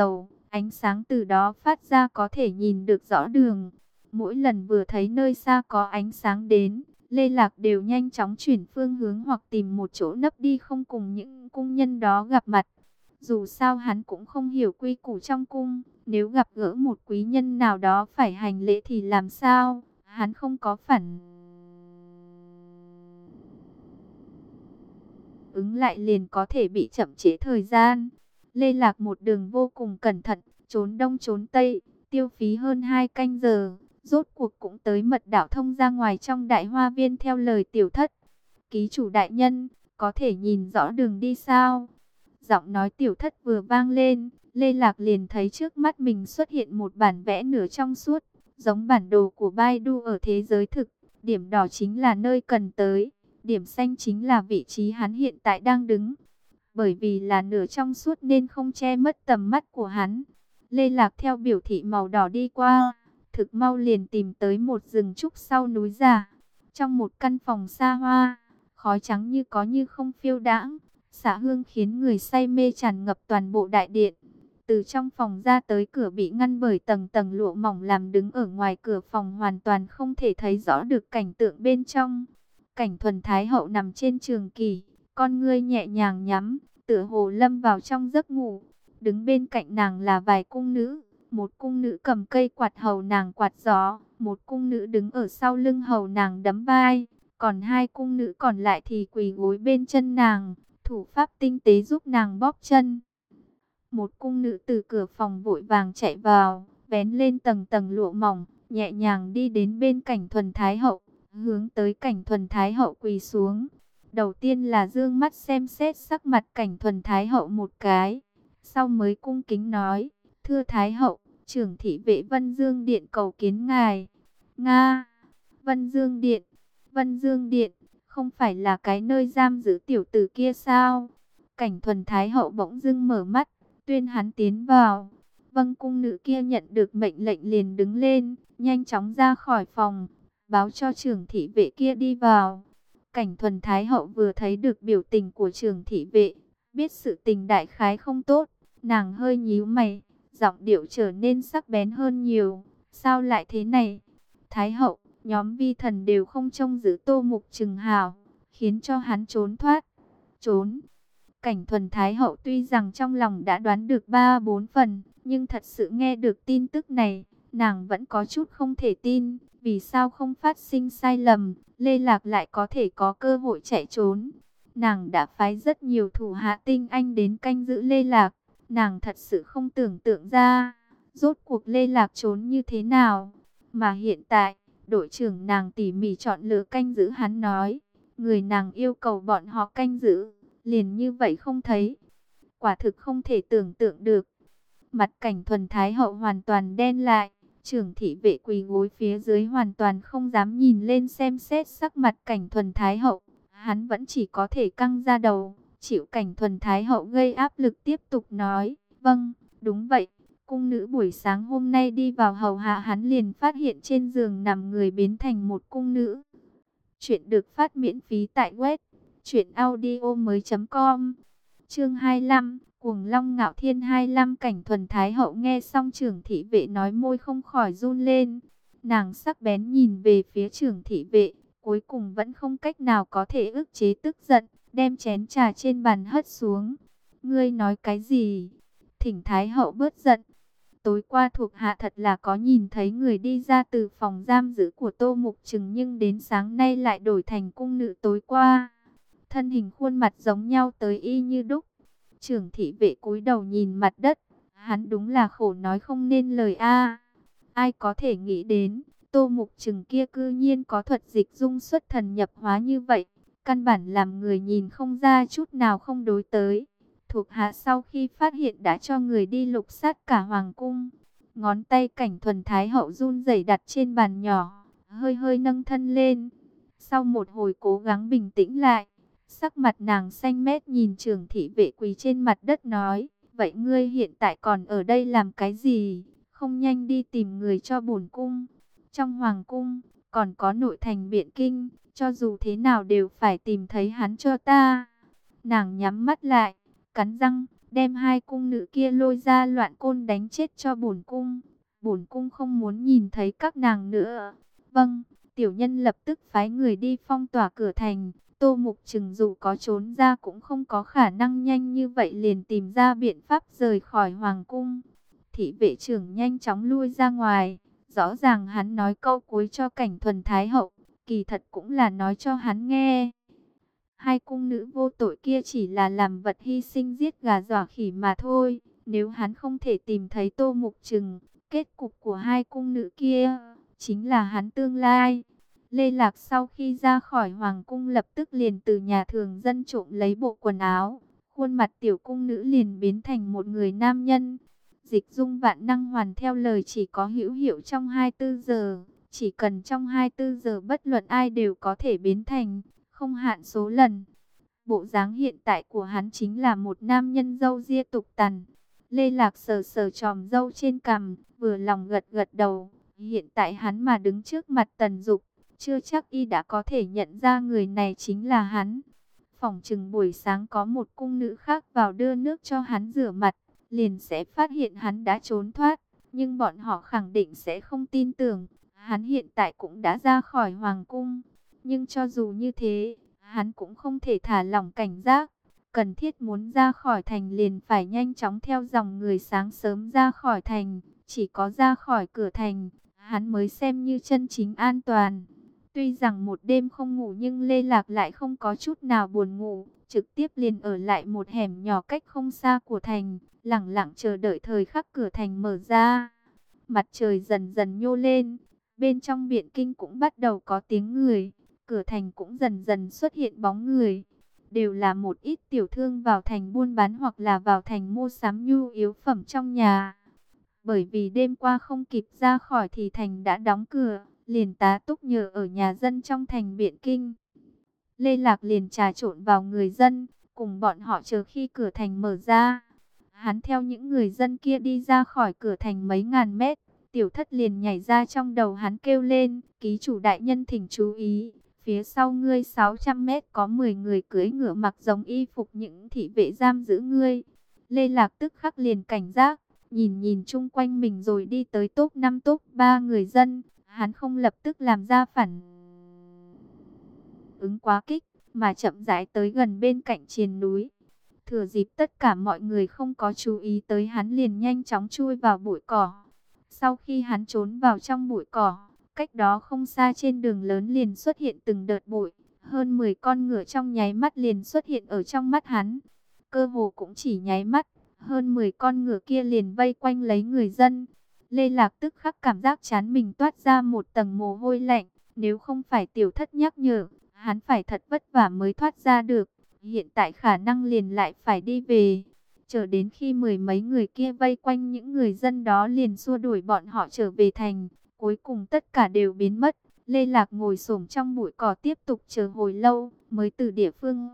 Ánh sáng từ đó phát ra có thể nhìn được rõ đường. Mỗi lần vừa thấy nơi xa có ánh sáng đến, Lê Lạc đều nhanh chóng chuyển phương hướng hoặc tìm một chỗ nấp đi không cùng những cung nhân đó gặp mặt. Dù sao hắn cũng không hiểu quy củ trong cung, nếu gặp gỡ một quý nhân nào đó phải hành lễ thì làm sao, hắn không có phản ứng lại liền có thể bị chậm trễ thời gian. Lê Lạc một đường vô cùng cẩn thận, trốn đông trốn tây, tiêu phí hơn hai canh giờ, rốt cuộc cũng tới mật đạo thông ra ngoài trong đại hoa viên theo lời tiểu thất. Ký chủ đại nhân, có thể nhìn rõ đường đi sao? Giọng nói tiểu thất vừa vang lên, Lê Lạc liền thấy trước mắt mình xuất hiện một bản vẽ nửa trong suốt, giống bản đồ của Baidu ở thế giới thực. Điểm đỏ chính là nơi cần tới, điểm xanh chính là vị trí hắn hiện tại đang đứng. Bởi vì là nửa trong suốt nên không che mất tầm mắt của hắn. Lê Lạc theo biểu thị màu đỏ đi qua, thực mau liền tìm tới một rừng trúc sau núi già. Trong một căn phòng xa hoa, khói trắng như có như không phiêu đãng, xạ hương khiến người say mê tràn ngập toàn bộ đại điện. Từ trong phòng ra tới cửa bị ngăn bởi tầng tầng lụa mỏng làm đứng ở ngoài cửa phòng hoàn toàn không thể thấy rõ được cảnh tượng bên trong. Cảnh Thuần Thái hậu nằm trên trường kỷ, con ngươi nhẹ nhàng nhắm, tựa hồ lâm vào trong giấc ngủ. Đứng bên cạnh nàng là vài cung nữ, một cung nữ cầm cây quạt hầu nàng quạt gió, một cung nữ đứng ở sau lưng hầu nàng đấm vai, còn hai cung nữ còn lại thì quỳ gối bên chân nàng, thủ pháp tinh tế giúp nàng bóp chân. Một cung nữ từ cửa phòng vội vàng chạy vào, vén lên tầng tầng lụa mỏng, nhẹ nhàng đi đến bên Cảnh Thuần Thái hậu, hướng tới Cảnh Thuần Thái hậu quỳ xuống. Đầu tiên là dương mắt xem xét sắc mặt Cảnh Thuần Thái hậu một cái, sau mới cung kính nói: "Thưa Thái hậu, trưởng thị vệ Vân Dương Điện cầu kiến ngài." "Nga, Vân Dương Điện, Vân Dương Điện, không phải là cái nơi giam giữ tiểu tử kia sao?" Cảnh Thuần Thái hậu bỗng dưng mở mắt, tuyên hắn tiến vào. Vâng, cung nữ kia nhận được mệnh lệnh liền đứng lên, nhanh chóng ra khỏi phòng, báo cho trưởng thị vệ kia đi vào. Cảnh Thuần Thái hậu vừa thấy được biểu tình của trưởng thị vệ, biết sự tình đại khái không tốt, nàng hơi nhíu mày, giọng điệu trở nên sắc bén hơn nhiều. "Sao lại thế này? Thái hậu, nhóm vi thần đều không trông giữ Tô Mục Trừng hảo, khiến cho hắn trốn thoát." "Trốn?" Cảnh Thuần Thái hậu tuy rằng trong lòng đã đoán được ba bốn phần, nhưng thật sự nghe được tin tức này, nàng vẫn có chút không thể tin. Vì sao không phát sinh sai lầm, Lê Lạc lại có thể có cơ hội chạy trốn? Nàng đã phái rất nhiều thủ hạ tinh anh đến canh giữ Lê Lạc, nàng thật sự không tưởng tượng ra, rốt cuộc Lê Lạc trốn như thế nào. Mà hiện tại, đội trưởng nàng tỉ mỉ chọn lựa canh giữ hắn nói, người nàng yêu cầu bọn họ canh giữ, liền như vậy không thấy. Quả thực không thể tưởng tượng được. Mặt Cảnh Thuần Thái hậu hoàn toàn đen lại, trưởng thị vệ quỳ gối phía dưới hoàn toàn không dám nhìn lên xem xét sắc mặt Cảnh Thuần Thái hậu. Hắn vẫn chỉ có thể căng ra đầu, chịu Cảnh Thuần Thái hậu gây áp lực tiếp tục nói: "Vâng, đúng vậy. Cung nữ buổi sáng hôm nay đi vào hầu hạ hắn liền phát hiện trên giường nằm người biến thành một cung nữ." Chuyện được phát miễn phí tại web truyện audio mới chấm com. Chương hai mươi lăm, Cuồng Long Ngạo Thiên hai mươi lăm. Cảnh Thuần Thái hậu nghe xong trưởng thị vệ nói môi không khỏi run lên. Nàng sắc bén nhìn về phía trưởng thị vệ, cuối cùng vẫn không cách nào có thể ức chế tức giận, đem chén trà trên bàn hất xuống. "Ngươi nói cái gì? Thỉnh Thái hậu bớt giận. Tối qua thuộc hạ thật là có nhìn thấy người đi ra từ phòng giam giữ của Tô Mục Trừng, nhưng đến sáng nay lại đổi thành cung nữ tối qua. Thân hình khuôn mặt giống nhau tới y như đúc." Trưởng thị vệ cúi đầu nhìn mặt đất, hắn đúng là khổ nói không nên lời a. Ai có thể nghĩ đến, Tô Mục Trừng kia cư nhiên có thuật dịch dung xuất thần nhập hóa như vậy, căn bản làm người nhìn không ra chút nào không đối tới. Thuộc hạ sau khi phát hiện đã cho người đi lục sát cả hoàng cung. Ngón tay Cảnh Thuần Thái hậu run rẩy đặt trên bàn nhỏ, hơi hơi nâng thân lên. Sau một hồi cố gắng bình tĩnh lại, sắc mặt nàng xanh mét nhìn trưởng thị vệ quỳ trên mặt đất nói: "Vậy ngươi hiện tại còn ở đây làm cái gì? Không nhanh đi tìm người cho bổn cung. Trong hoàng cung, còn có nội thành Biện Kinh, cho dù thế nào đều phải tìm thấy hắn cho ta." Nàng nhắm mắt lại, cắn răng, đem hai cung nữ kia lôi ra loạn côn đánh chết cho bổn cung. Bổn cung không muốn nhìn thấy các nàng nữa. Vâng, tiểu nhân lập tức phái người đi phong tỏa cửa thành. Tô Mục Trừng dù có trốn ra cũng không có khả năng nhanh như vậy liền tìm ra biện pháp rời khỏi hoàng cung. Thị vệ trưởng nhanh chóng lui ra ngoài. Rõ ràng hắn nói câu cuối cho Cảnh Thuần Thái hậu, kỳ thật cũng là nói cho hắn nghe. Hai cung nữ vô tội kia chỉ là làm vật hy sinh giết gà dọa khỉ mà thôi. Nếu hắn không thể tìm thấy Tô Mục Trừng, kết cục của hai cung nữ kia chính là hắn tương lai. Lê Lạc sau khi ra khỏi hoàng cung lập tức liền từ nhà thường dân trộm lấy bộ quần áo. Khuôn mặt tiểu cung nữ liền biến thành một người nam nhân. Dịch dung vạn năng hoàn theo lời chỉ có hữu hiệu trong hai mươi tư giờ. Chỉ cần trong hai mươi tư giờ bất luận ai đều có thể biến thành, không hạn số lần. Bộ dáng hiện tại của hắn chính là một nam nhân râu ria tục tằn. Lê Lạc sờ sờ chòm râu trên cằm, vừa lòng gật gật đầu. Hiện tại hắn mà đứng trước mặt Tần Dục, chưa chắc y đã có thể nhận ra người này chính là hắn. Phỏng chừng buổi sáng có một cung nữ khác vào đưa nước cho hắn rửa mặt, liền sẽ phát hiện hắn đã trốn thoát. Nhưng bọn họ khẳng định sẽ không tin tưởng, hắn hiện tại cũng đã ra khỏi hoàng cung. Nhưng cho dù như thế, hắn cũng không thể thả lỏng cảnh giác. Cần thiết muốn ra khỏi thành liền phải nhanh chóng theo dòng người sáng sớm ra khỏi thành. Chỉ có ra khỏi cửa thành, hắn mới xem như chân chính an toàn. Tuy rằng một đêm không ngủ nhưng Lê Lạc lại không có chút nào buồn ngủ. Trực tiếp liền ở lại một hẻm nhỏ cách không xa của thành, lẳng lặng chờ đợi thời khắc cửa thành mở ra. Mặt trời dần dần nhô lên, bên trong Biện Kinh cũng bắt đầu có tiếng người. Cửa thành cũng dần dần xuất hiện bóng người. Đều là một ít tiểu thương vào thành buôn bán hoặc là vào thành mua sắm nhu yếu phẩm trong nhà. Bởi vì đêm qua không kịp ra khỏi thì thành đã đóng cửa, liền tá túc nhờ ở nhà dân trong thành Biện Kinh. Lê Lạc liền trà trộn vào người dân, cùng bọn họ chờ khi cửa thành mở ra. Hắn theo những người dân kia đi ra khỏi cửa thành mấy ngàn mét, tiểu thất liền nhảy ra trong đầu hắn kêu lên, ký chủ đại nhân thỉnh chú ý. Phía sau ngươi sáu trăm mét có mười người cưỡi ngựa mặc giống y phục những thị vệ giam giữ ngươi. Lê Lạc tức khắc liền cảnh giác, nhìn nhìn chung quanh mình rồi đi tới top năm top ba người dân. Hắn không lập tức làm ra phản ứng quá kích, mà chậm rãi tới gần bên cạnh triền núi. Thừa dịp tất cả mọi người không có chú ý tới hắn liền nhanh chóng chui vào bụi cỏ. Sau khi hắn trốn vào trong bụi cỏ, cách đó không xa trên đường lớn liền xuất hiện từng đợt bụi. Hơn mười con ngựa trong nháy mắt liền xuất hiện ở trong mắt hắn. Cơ hồ cũng chỉ nháy mắt, hơn mười con ngựa kia liền vây quanh lấy người dân. Lê Lạc tức khắc cảm giác chán mình toát ra một tầng mồ hôi lạnh. Nếu không phải tiểu thất nhắc nhở, hắn phải thật vất vả mới thoát ra được. Hiện tại khả năng liền lại phải đi về. Chờ đến khi mười mấy người kia vây quanh những người dân đó liền xua đuổi bọn họ trở về thành. Cuối cùng tất cả đều biến mất. Lê Lạc ngồi xổm trong bụi cỏ tiếp tục chờ hồi lâu, mới từ địa phương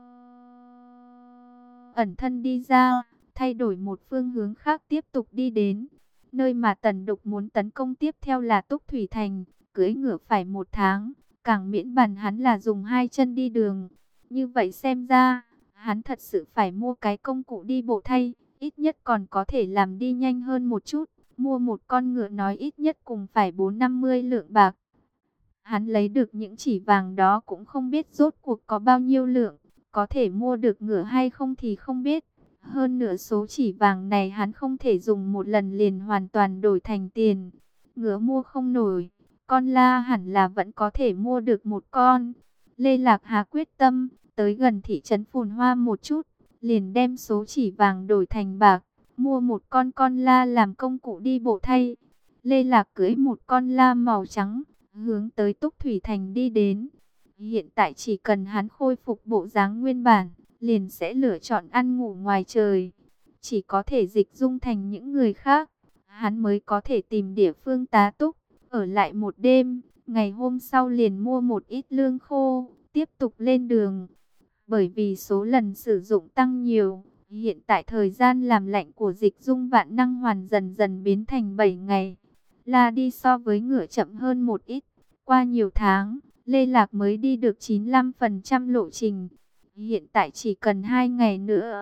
ẩn thân đi ra, thay đổi một phương hướng khác tiếp tục đi đến. Nơi mà Tần Đục muốn tấn công tiếp theo là Túc Thủy Thành, cưỡi ngựa phải một tháng, càng miễn bàn hắn là dùng hai chân đi đường. Như vậy xem ra, hắn thật sự phải mua cái công cụ đi bộ thay, ít nhất còn có thể làm đi nhanh hơn một chút. Mua một con ngựa nói ít nhất cũng phải bốn năm mươi lượng bạc. Hắn lấy được những chỉ vàng đó cũng không biết rốt cuộc có bao nhiêu lượng, có thể mua được ngựa hay không thì không biết. Hơn nửa số chỉ vàng này hắn không thể dùng một lần liền hoàn toàn đổi thành tiền. Ngựa mua không nổi, con la hẳn là vẫn có thể mua được một con. Lê Lạc Hà quyết tâm, tới gần thị trấn phồn hoa một chút, liền đem số chỉ vàng đổi thành bạc, mua một con con la làm công cụ đi bộ thay. Lê Lạc cưỡi một con la màu trắng, hướng tới Túc Thủy Thành đi đến. Hiện tại chỉ cần hắn khôi phục bộ dáng nguyên bản, liền sẽ lựa chọn ăn ngủ ngoài trời. Chỉ có thể dịch dung thành những người khác, hắn mới có thể tìm địa phương tá túc, ở lại một đêm. Ngày hôm sau liền mua một ít lương khô, tiếp tục lên đường. Bởi vì số lần sử dụng tăng nhiều, hiện tại thời gian làm lạnh của dịch dung vạn năng hoàn dần dần biến thành bảy ngày. Là đi so với ngựa chậm hơn một ít. Qua nhiều tháng, Lê Lạc mới đi được chín mươi lăm phần trăm lộ trình. Hiện tại chỉ cần hai ngày nữa,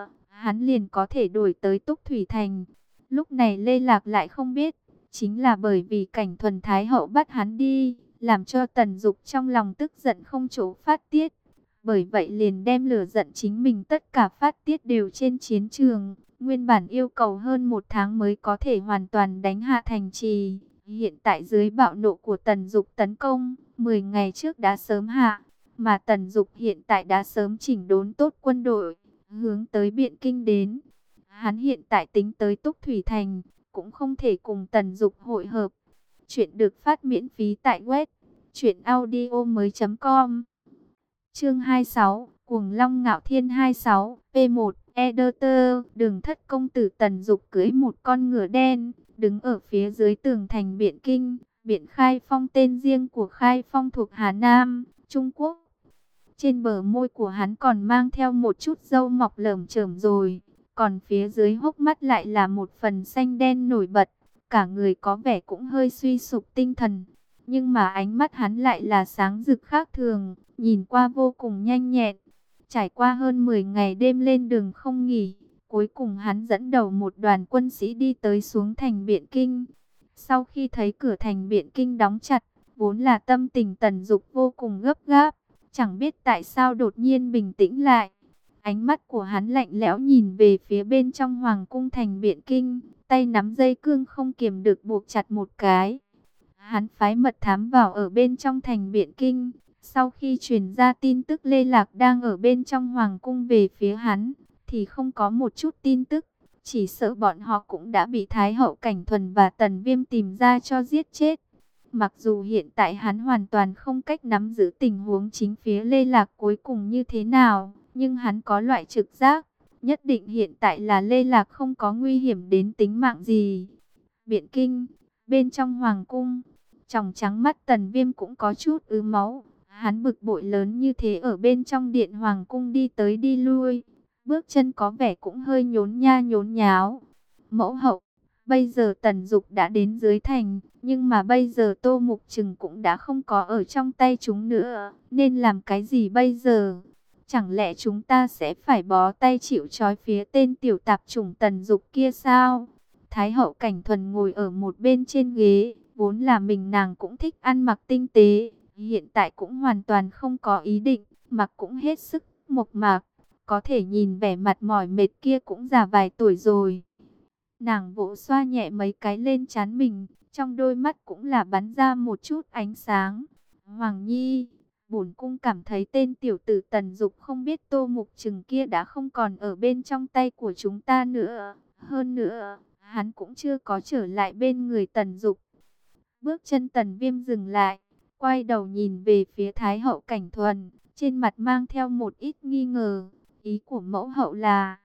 hắn liền có thể đuổi tới Túc Thủy Thành. Lúc này Lê Lạc lại không biết, chính là bởi vì Cảnh Thuần Thái hậu bắt hắn đi, làm cho Tần Dục trong lòng tức giận không chỗ phát tiết. Bởi vậy liền đem lửa giận chính mình tất cả phát tiết đều trên chiến trường. Nguyên bản yêu cầu hơn một tháng mới có thể hoàn toàn đánh hạ thành trì. Hiện tại dưới bạo nộ của Tần Dục tấn công, mười ngày trước đã sớm hạ. Mà Tần Dục hiện tại đã sớm chỉnh đốn tốt quân đội, hướng tới Biện Kinh đến. Hắn hiện tại tính tới Túc Thủy Thành, cũng không thể cùng Tần Dục hội hợp. Chuyện được phát miễn phí tại web truyện audio mới chấm com. Chương hai mươi sáu, Cuồng Long Ngạo Thiên hai mươi sáu, P một, Editor. Đường Thất công tử Tần Dục cưỡi một con ngựa đen, đứng ở phía dưới tường thành Biện Kinh. Biện Khai Phong tên riêng của Khai Phong thuộc Hà Nam, Trung Quốc. Trên bờ môi của hắn còn mang theo một chút râu mọc lởm chởm rồi, còn phía dưới hốc mắt lại là một phần xanh đen nổi bật. Cả người có vẻ cũng hơi suy sụp tinh thần, nhưng mà ánh mắt hắn lại là sáng rực khác thường, nhìn qua vô cùng nhanh nhẹn. Trải qua hơn mười ngày đêm lên đường không nghỉ, cuối cùng hắn dẫn đầu một đoàn quân sĩ đi tới xuống thành Biện Kinh. Sau khi thấy cửa thành Biện Kinh đóng chặt, vốn là tâm tình Tần Dục vô cùng gấp gáp, chẳng biết tại sao đột nhiên bình tĩnh lại. Ánh mắt của hắn lạnh lẽo nhìn về phía bên trong hoàng cung thành Biện Kinh, tay nắm dây cương không kiềm được buộc chặt một cái. Hắn phái mật thám vào ở bên trong thành Biện Kinh, sau khi truyền ra tin tức Lê Lạc đang ở bên trong hoàng cung về phía hắn, thì không có một chút tin tức, chỉ sợ bọn họ cũng đã bị Thái hậu Cảnh Thuần và Tần Viêm tìm ra cho giết chết. Mặc dù hiện tại hắn hoàn toàn không cách nắm giữ tình huống chính phía Lê Lạc cuối cùng như thế nào, nhưng hắn có loại trực giác, nhất định hiện tại là Lê Lạc không có nguy hiểm đến tính mạng gì. Biện Kinh, bên trong hoàng cung, tròng trắng mắt Tần Viêm cũng có chút ứ máu. Hắn bực bội lớn như thế ở bên trong điện hoàng cung đi tới đi lui, bước chân có vẻ cũng hơi nhốn nha nhốn nháo. Mẫu hậu, bây giờ Tần Dục đã đến dưới thành, nhưng mà bây giờ Tô Mục Trừng cũng đã không có ở trong tay chúng nữa, nên làm cái gì bây giờ? Chẳng lẽ chúng ta sẽ phải bó tay chịu trói phía tên tiểu tạp chủng Tần Dục kia sao? Thái hậu Cảnh Thuần ngồi ở một bên trên ghế, vốn là mình nàng cũng thích ăn mặc tinh tế, hiện tại cũng hoàn toàn không có ý định, mặc cũng hết sức mộc mạc, có thể nhìn vẻ mặt mỏi mệt kia cũng già vài tuổi rồi. Nàng vỗ xoa nhẹ mấy cái lên trán mình, trong đôi mắt cũng là bắn ra một chút ánh sáng. Hoàng Nhi, bổn cung cảm thấy tên tiểu tử Tần Dục không biết Tô Mục Trừng kia đã không còn ở bên trong tay của chúng ta nữa. Hơn nữa, hắn cũng chưa có trở lại bên người Tần Dục. Bước chân Tần Viêm dừng lại, quay đầu nhìn về phía Thái hậu Cảnh Thuần, trên mặt mang theo một ít nghi ngờ. Ý của mẫu hậu là,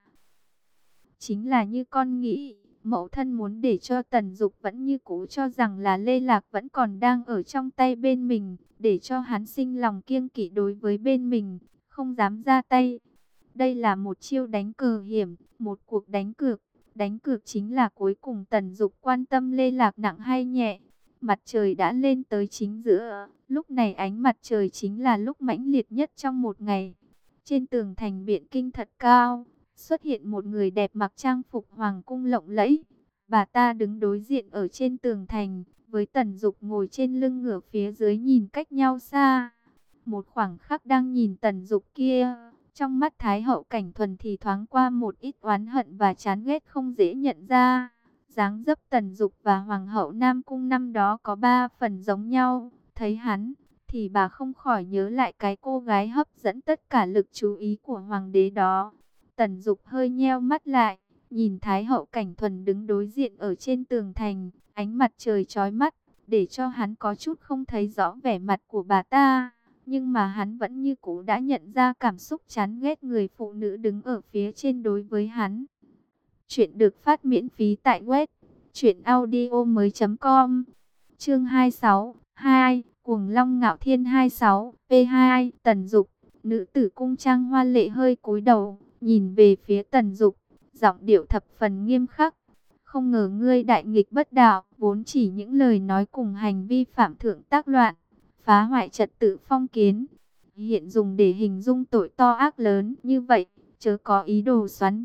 chính là như con nghĩ, mẫu thân muốn để cho Tần Dục vẫn như cũ cho rằng là Lê Lạc vẫn còn đang ở trong tay bên mình, để cho hắn sinh lòng kiêng kỵ đối với bên mình, không dám ra tay. Đây là một chiêu đánh cờ hiểm, một cuộc đánh cược. Đánh cược chính là cuối cùng Tần Dục quan tâm Lê Lạc nặng hay nhẹ. Mặt trời đã lên tới chính giữa, lúc này ánh mặt trời chính là lúc mãnh liệt nhất trong một ngày. Trên tường thành Biện Kinh thật cao, xuất hiện một người đẹp mặc trang phục hoàng cung lộng lẫy. Bà ta đứng đối diện ở trên tường thành, với Tần Dục ngồi trên lưng ngựa phía dưới nhìn cách nhau xa. Một khoảng khắc đang nhìn Tần Dục kia, trong mắt Thái hậu Cảnh Thuần thì thoáng qua một ít oán hận và chán ghét không dễ nhận ra. Dáng dấp Tần Dục và Hoàng hậu Nam Cung năm đó có ba phần giống nhau. Thấy hắn, thì bà không khỏi nhớ lại cái cô gái hấp dẫn tất cả lực chú ý của Hoàng đế đó. Tần Dục hơi nheo mắt lại, nhìn Thái hậu Cảnh Thuần đứng đối diện ở trên tường thành. Ánh mặt trời chói mắt, để cho hắn có chút không thấy rõ vẻ mặt của bà ta. Nhưng mà hắn vẫn như cũ đã nhận ra cảm xúc chán ghét người phụ nữ đứng ở phía trên đối với hắn. Chuyện được phát miễn phí tại web truyện audio mới chấm com. Chương hai mươi sáu, hai, Cuồng Long Ngạo Thiên hai mươi sáu, P hai, Tần Dục. Nữ tử cung trang hoa lệ hơi cúi đầu, nhìn về phía Tần Dục, giọng điệu thập phần nghiêm khắc. Không ngờ ngươi đại nghịch bất đạo, vốn chỉ những lời nói cùng hành vi phạm thượng tác loạn, phá hoại trật tự phong kiến, hiện dùng để hình dung tội to ác lớn như vậy, chớ có ý đồ xoán vị,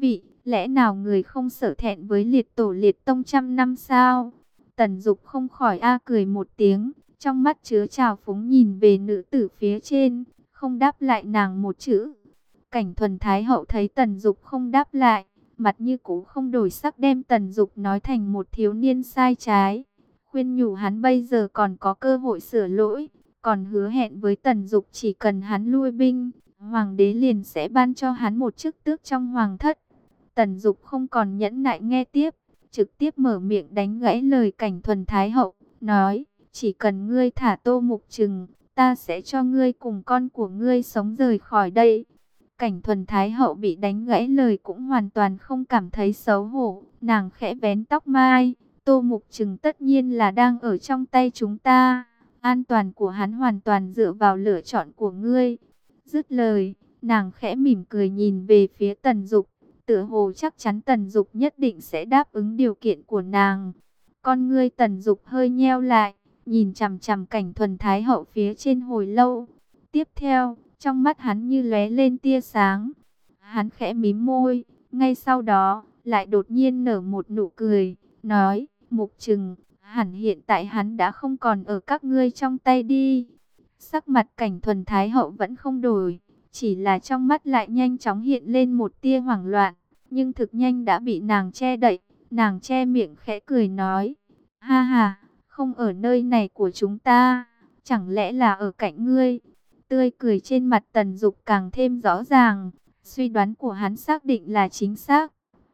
Lẽ nào người không sợ thẹn với liệt tổ liệt tông trăm năm sao? Tần Dục không khỏi a cười một tiếng, trong mắt chứa trào phúng nhìn về nữ tử phía trên, không đáp lại nàng một chữ. Cảnh Thuần Thái hậu thấy Tần Dục không đáp lại, mặt như cũ không đổi sắc, đem Tần Dục nói thành một thiếu niên sai trái, khuyên nhủ hắn bây giờ còn có cơ hội sửa lỗi, còn hứa hẹn với Tần Dục chỉ cần hắn lui binh, hoàng đế liền sẽ ban cho hắn một chức tước trong hoàng thất. Tần Dục không còn nhẫn nại nghe tiếp, trực tiếp mở miệng đánh gãy lời Cảnh Thuần Thái hậu, nói: chỉ cần ngươi thả Tô Mục Trừng, ta sẽ cho ngươi cùng con của ngươi sống rời khỏi đây. Cảnh Thuần Thái hậu bị đánh gãy lời cũng hoàn toàn không cảm thấy xấu hổ, nàng khẽ vén tóc mai: Tô Mục Trừng tất nhiên là đang ở trong tay chúng ta, an toàn của hắn hoàn toàn dựa vào lựa chọn của ngươi. Dứt lời, nàng khẽ mỉm cười nhìn về phía Tần Dục, tựa hồ chắc chắn Tần Dục nhất định sẽ đáp ứng điều kiện của nàng. Con ngươi Tần Dục hơi nheo lại, nhìn chằm chằm Cảnh Thuần Thái hậu phía trên hồi lâu. Tiếp theo, trong mắt hắn như lóe lên tia sáng. Hắn khẽ mím môi, ngay sau đó lại đột nhiên nở một nụ cười, nói: Mục Trừng, hẳn hiện tại hắn đã không còn ở các ngươi trong tay đi. Sắc mặt Cảnh Thuần Thái hậu vẫn không đổi, chỉ là trong mắt lại nhanh chóng hiện lên một tia hoảng loạn, nhưng thực nhanh đã bị nàng che đậy. Nàng che miệng khẽ cười nói: ha ha, không ở nơi này của chúng ta, chẳng lẽ là ở cạnh ngươi? Tươi cười trên mặt Tần Dục càng thêm rõ ràng, suy đoán của hắn xác định là chính xác.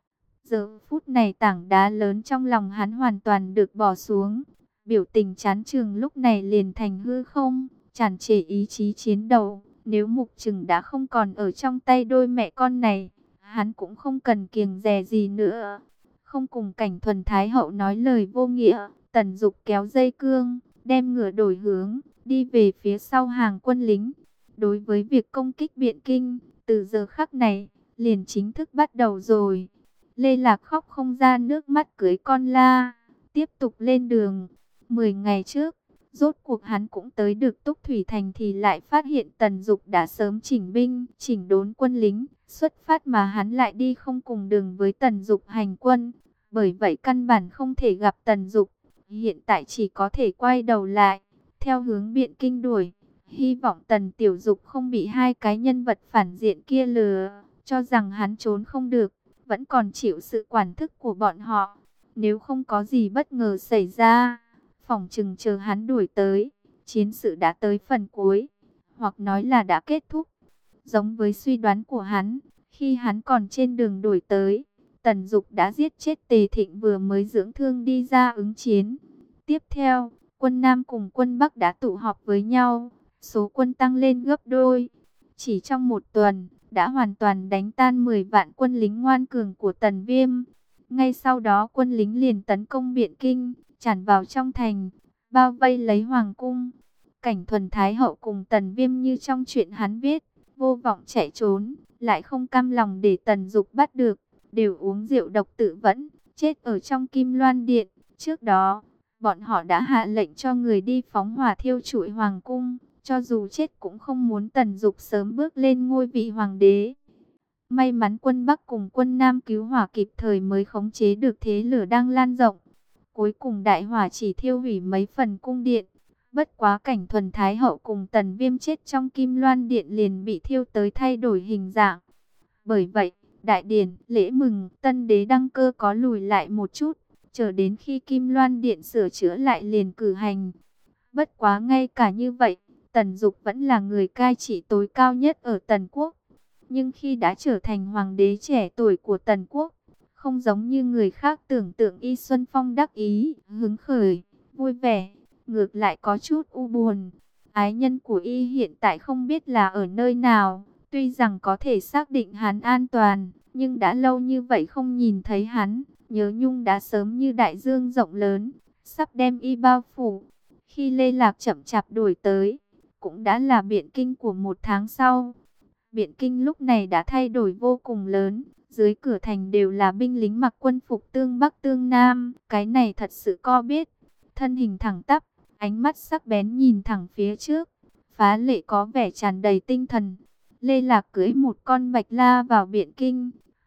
Giờ phút này tảng đá lớn trong lòng hắn hoàn toàn được bỏ xuống, biểu tình chán chường lúc này liền thành hư không, tràn trề ý chí chiến đấu. Nếu Mục Trừng đã không còn ở trong tay đôi mẹ con này, hắn cũng không cần kiêng dè gì nữa. Không cùng Cảnh Thuần Thái hậu nói lời vô nghĩa, Tần Dục kéo dây cương, đem ngựa đổi hướng, đi về phía sau hàng quân lính. Đối với việc công kích Biện Kinh, từ giờ khắc này, liền chính thức bắt đầu rồi. Lê Lạc khóc không ra nước mắt cưới con la, tiếp tục lên đường. Mười ngày trước, rốt cuộc hắn cũng tới được Túc Thủy Thành thì lại phát hiện Tần Dục đã sớm chỉnh binh, chỉnh đốn quân lính, xuất phát mà hắn lại đi không cùng đường với Tần Dục hành quân. Bởi vậy căn bản không thể gặp Tần Dục, hiện tại chỉ có thể quay đầu lại, theo hướng Biện Kinh đuổi. Hy vọng Tần Tiểu Dục không bị hai cái nhân vật phản diện kia lừa, cho rằng hắn trốn không được, vẫn còn chịu sự quản thúc của bọn họ. Nếu không có gì bất ngờ xảy ra, phỏng chừng chờ hắn đuổi tới, chiến sự đã tới phần cuối, hoặc nói là đã kết thúc. Giống với suy đoán của hắn, khi hắn còn trên đường đuổi tới, Tần Dục đã giết chết Tề Thịnh vừa mới dưỡng thương đi ra ứng chiến. Tiếp theo, quân Nam cùng quân Bắc đã tụ họp với nhau, số quân tăng lên gấp đôi. Chỉ trong một tuần, đã hoàn toàn đánh tan mười vạn quân lính ngoan cường của Tần Viêm. Ngay sau đó quân lính liền tấn công Biện Kinh, tràn vào trong thành, bao vây lấy hoàng cung. Cảnh Thuần Thái hậu cùng Tần Viêm như trong chuyện hắn viết, vô vọng chạy trốn, lại không cam lòng để Tần Dục bắt được, đều uống rượu độc tự vẫn, chết ở trong Kim Loan Điện. Trước đó, bọn họ đã hạ lệnh cho người đi phóng hỏa thiêu trụi hoàng cung, cho dù chết cũng không muốn Tần Dục sớm bước lên ngôi vị hoàng đế. May mắn quân Bắc cùng quân Nam cứu hỏa kịp thời mới khống chế được thế lửa đang lan rộng. Cuối cùng đại hỏa chỉ thiêu hủy mấy phần cung điện. Bất quá Cảnh Thuần Thái hậu cùng Tần Viêm chết trong Kim Loan Điện liền bị thiêu tới thay đổi hình dạng. Bởi vậy, đại điển lễ mừng tân đế đăng cơ có lùi lại một chút, chờ đến khi Kim Loan Điện sửa chữa lại liền cử hành. Bất quá ngay cả như vậy, Tần Dục vẫn là người cai trị tối cao nhất ở Tần Quốc. Nhưng khi đã trở thành hoàng đế trẻ tuổi của Tần Quốc, không giống như người khác tưởng tượng y xuân phong đắc ý, hứng khởi, vui vẻ, ngược lại có chút u buồn. Ái nhân của y hiện tại không biết là ở nơi nào, tuy rằng có thể xác định hắn an toàn, nhưng đã lâu như vậy không nhìn thấy hắn, nhớ nhung đã sớm như đại dương rộng lớn, sắp đem y bao phủ. Khi Lê Lạc chậm chạp đuổi tới, cũng đã là Biện Kinh của một tháng sau. Biện Kinh lúc này đã thay đổi vô cùng lớn, dưới cửa thành đều là binh lính mặc quân phục tương Bắc tương Nam, cái này thật sự co biết, thân hình thẳng tắp, ánh mắt sắc bén nhìn thẳng phía trước, phá lệ có vẻ tràn đầy tinh thần. Lê Lạc cưỡi một con bạch la vào Biện Kinh,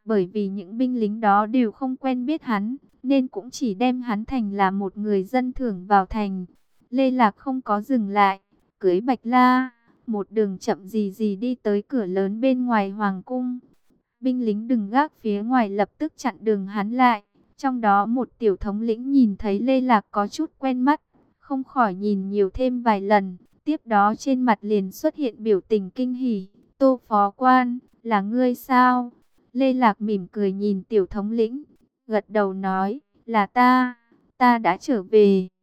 Bởi vì những binh lính đó đều không quen biết hắn, nên cũng chỉ đem hắn thành là một người dân thường vào thành. Lê Lạc không có dừng lại, cưỡi Bạch La, một đường chậm gì gì đi tới cửa lớn bên ngoài hoàng cung. Binh lính đứng gác phía ngoài lập tức chặn đường hắn lại. Trong đó một tiểu thống lĩnh nhìn thấy Lê Lạc có chút quen mắt, không khỏi nhìn nhiều thêm vài lần. Tiếp đó trên mặt liền xuất hiện biểu tình kinh hỉ. Tô phó quan, là ngươi sao? Lê Lạc mỉm cười nhìn tiểu thống lĩnh, gật đầu nói, là ta, ta đã trở về.